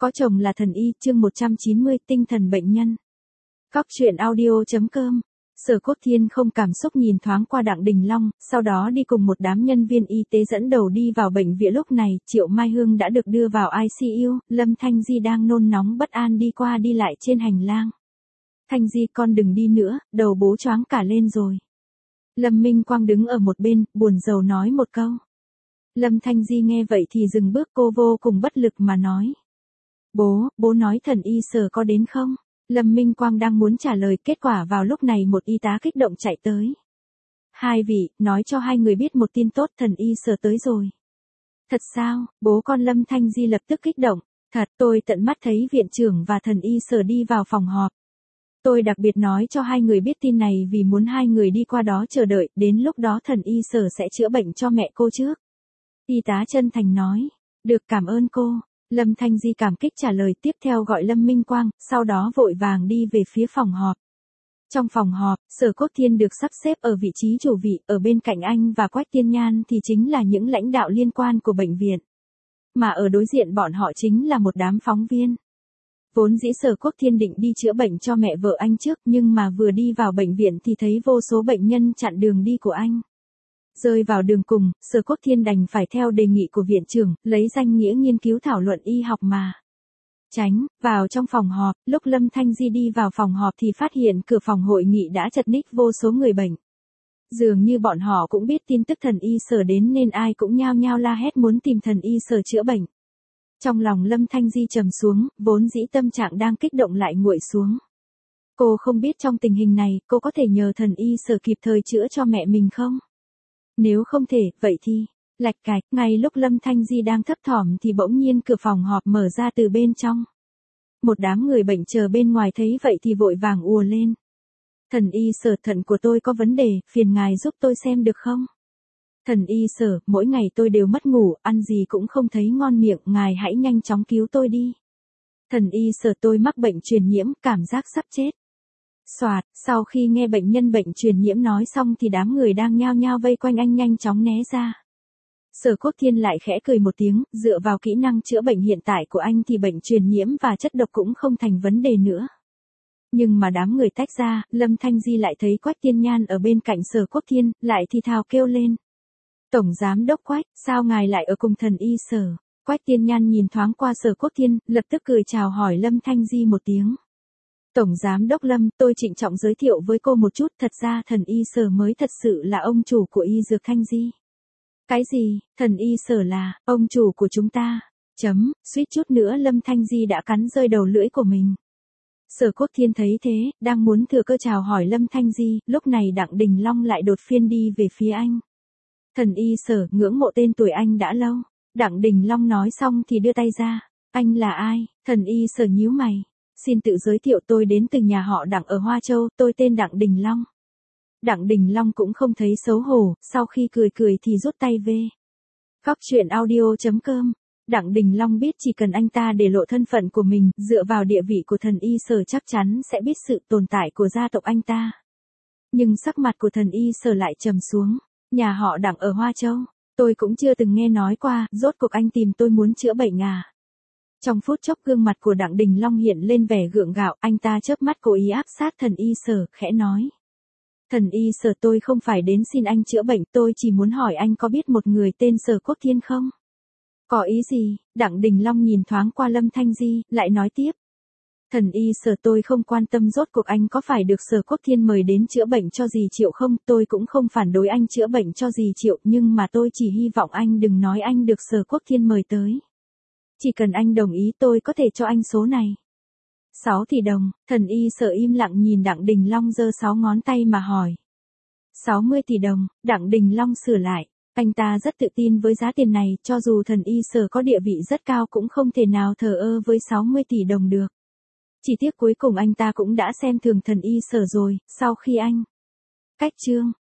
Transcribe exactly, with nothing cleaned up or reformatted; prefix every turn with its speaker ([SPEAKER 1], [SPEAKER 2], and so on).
[SPEAKER 1] Có chồng là thần y, chương một trăm chín mươi, tinh thần bệnh nhân. Cóc truyện audio.com. Sở Cốt Thiên không cảm xúc nhìn thoáng qua Đặng Đình Long, sau đó đi cùng một đám nhân viên y tế dẫn đầu đi vào bệnh viện. Lúc này, Triệu Mai Hương đã được đưa vào i xê u, Lâm Thanh Di đang nôn nóng bất an đi qua đi lại trên hành lang. Thanh Di, con đừng đi nữa, đầu bố choáng cả lên rồi. Lâm Minh Quang đứng ở một bên, buồn rầu nói một câu. Lâm Thanh Di nghe vậy thì dừng bước, cô vô cùng bất lực mà nói. Bố, bố nói thần y Sở có đến không? Lâm Minh Quang đang muốn trả lời, kết quả vào lúc này một y tá kích động chạy tới. Hai vị, nói cho hai người biết một tin tốt, thần y Sở tới rồi. Thật sao? Bố con Lâm Thanh Di lập tức kích động. Thật, tôi tận mắt thấy viện trưởng và thần y Sở đi vào phòng họp. Tôi đặc biệt nói cho hai người biết tin này vì muốn hai người đi qua đó chờ đợi, đến lúc đó thần y Sở sẽ chữa bệnh cho mẹ cô trước. Y tá chân thành nói. Được, cảm ơn cô. Lâm Thanh Di cảm kích trả lời, tiếp theo gọi Lâm Minh Quang, sau đó vội vàng đi về phía phòng họp. Trong phòng họp, Sở Cốt Thiên được sắp xếp ở vị trí chủ vị, ở bên cạnh anh và Quách Tiên Nhan thì chính là những lãnh đạo liên quan của bệnh viện. Mà ở đối diện bọn họ chính là một đám phóng viên. Vốn dĩ Sở Cốt Thiên định đi chữa bệnh cho mẹ vợ anh trước, nhưng mà vừa đi vào bệnh viện thì thấy vô số bệnh nhân chặn đường đi của anh. Rơi vào đường cùng, Sở Cốt Thiên đành phải theo đề nghị của viện trưởng, lấy danh nghĩa nghiên cứu thảo luận y học mà. Tránh, vào trong phòng họp, lúc Lâm Thanh Di đi vào phòng họp thì phát hiện cửa phòng hội nghị đã chật ních vô số người bệnh. Dường như bọn họ cũng biết tin tức thần y Sở đến nên ai cũng nhao nhao la hét muốn tìm thần y Sở chữa bệnh. Trong lòng Lâm Thanh Di trầm xuống, vốn dĩ tâm trạng đang kích động lại nguội xuống. Cô không biết trong tình hình này, cô có thể nhờ thần y Sở kịp thời chữa cho mẹ mình không? Nếu không thể, vậy thì, lạch cạch, ngay lúc Lâm Thanh Di đang thấp thỏm thì bỗng nhiên cửa phòng họp mở ra từ bên trong. Một đám người bệnh chờ bên ngoài thấy vậy thì vội vàng ùa lên. Thần y Sở, thận của tôi có vấn đề, phiền ngài giúp tôi xem được không? Thần y Sở, mỗi ngày tôi đều mất ngủ, ăn gì cũng không thấy ngon miệng, ngài hãy nhanh chóng cứu tôi đi. Thần y Sở, tôi mắc bệnh truyền nhiễm, cảm giác sắp chết. Soạt, sau khi nghe bệnh nhân bệnh truyền nhiễm nói xong thì đám người đang nhao nhao vây quanh anh nhanh chóng né ra. Sở Cốt Thiên lại khẽ cười một tiếng, dựa vào kỹ năng chữa bệnh hiện tại của anh thì bệnh truyền nhiễm và chất độc cũng không thành vấn đề nữa. Nhưng mà đám người tách ra, Lâm Thanh Di lại thấy Quách Tiên Nhan ở bên cạnh Sở Cốt Thiên, lại thì thào kêu lên. Tổng giám đốc Quách, sao ngài lại ở cùng thần y Sở? Quách Tiên Nhan nhìn thoáng qua Sở Cốt Thiên, lập tức cười chào hỏi Lâm Thanh Di một tiếng. Tổng giám đốc Lâm, tôi trịnh trọng giới thiệu với cô một chút, thật ra thần y Sở mới thật sự là ông chủ của y dược Thanh Di. Cái gì, thần y Sở là, ông chủ của chúng ta? Chấm, suýt chút nữa Lâm Thanh Di đã cắn rơi đầu lưỡi của mình. Sở Cốt Thiên thấy thế, đang muốn thừa cơ chào hỏi Lâm Thanh Di, lúc này Đặng Đình Long lại đột phiên đi về phía anh. Thần y Sở, ngưỡng mộ tên tuổi anh đã lâu. Đặng Đình Long nói xong thì đưa tay ra. Anh là ai? Thần y Sở nhíu mày. Xin tự giới thiệu, tôi đến từ nhà họ Đặng ở Hoa Châu, tôi tên Đặng Đình Long. Đặng Đình Long cũng không thấy xấu hổ, sau khi cười cười thì rút tay về. Cóc truyện audio.com. Đặng Đình Long biết chỉ cần anh ta để lộ thân phận của mình, dựa vào địa vị của thần y Sở chắc chắn sẽ biết sự tồn tại của gia tộc anh ta. Nhưng sắc mặt của thần y Sở lại trầm xuống. Nhà họ Đặng ở Hoa Châu, tôi cũng chưa từng nghe nói qua, rốt cuộc anh tìm tôi muốn chữa bệnh à? Trong phút chốc gương mặt của Đặng Đình Long hiện lên vẻ gượng gạo, anh ta chớp mắt cố ý áp sát thần y Sở, khẽ nói. Thần y Sở, tôi không phải đến xin anh chữa bệnh, tôi chỉ muốn hỏi anh có biết một người tên Sở Cốt Thiên không? Có ý gì? Đặng Đình Long nhìn thoáng qua Lâm Thanh Di, lại nói tiếp. Thần y Sở, tôi không quan tâm rốt cuộc anh có phải được Sở Cốt Thiên mời đến chữa bệnh cho dì Triệu không, tôi cũng không phản đối anh chữa bệnh cho dì Triệu, nhưng mà tôi chỉ hy vọng anh đừng nói anh được Sở Cốt Thiên mời tới. Chỉ cần anh đồng ý tôi có thể cho anh số này. sáu tỷ đồng, thần y Sở im lặng nhìn Đặng Đình Long giơ sáu ngón tay mà hỏi. sáu mươi tỷ đồng, Đặng Đình Long sửa lại. Anh ta rất tự tin với giá tiền này, cho dù thần y Sở có địa vị rất cao cũng không thể nào thờ ơ với sáu mươi tỷ đồng được. Chỉ tiếc cuối cùng anh ta cũng đã xem thường thần y Sở rồi, sau khi anh cách chương.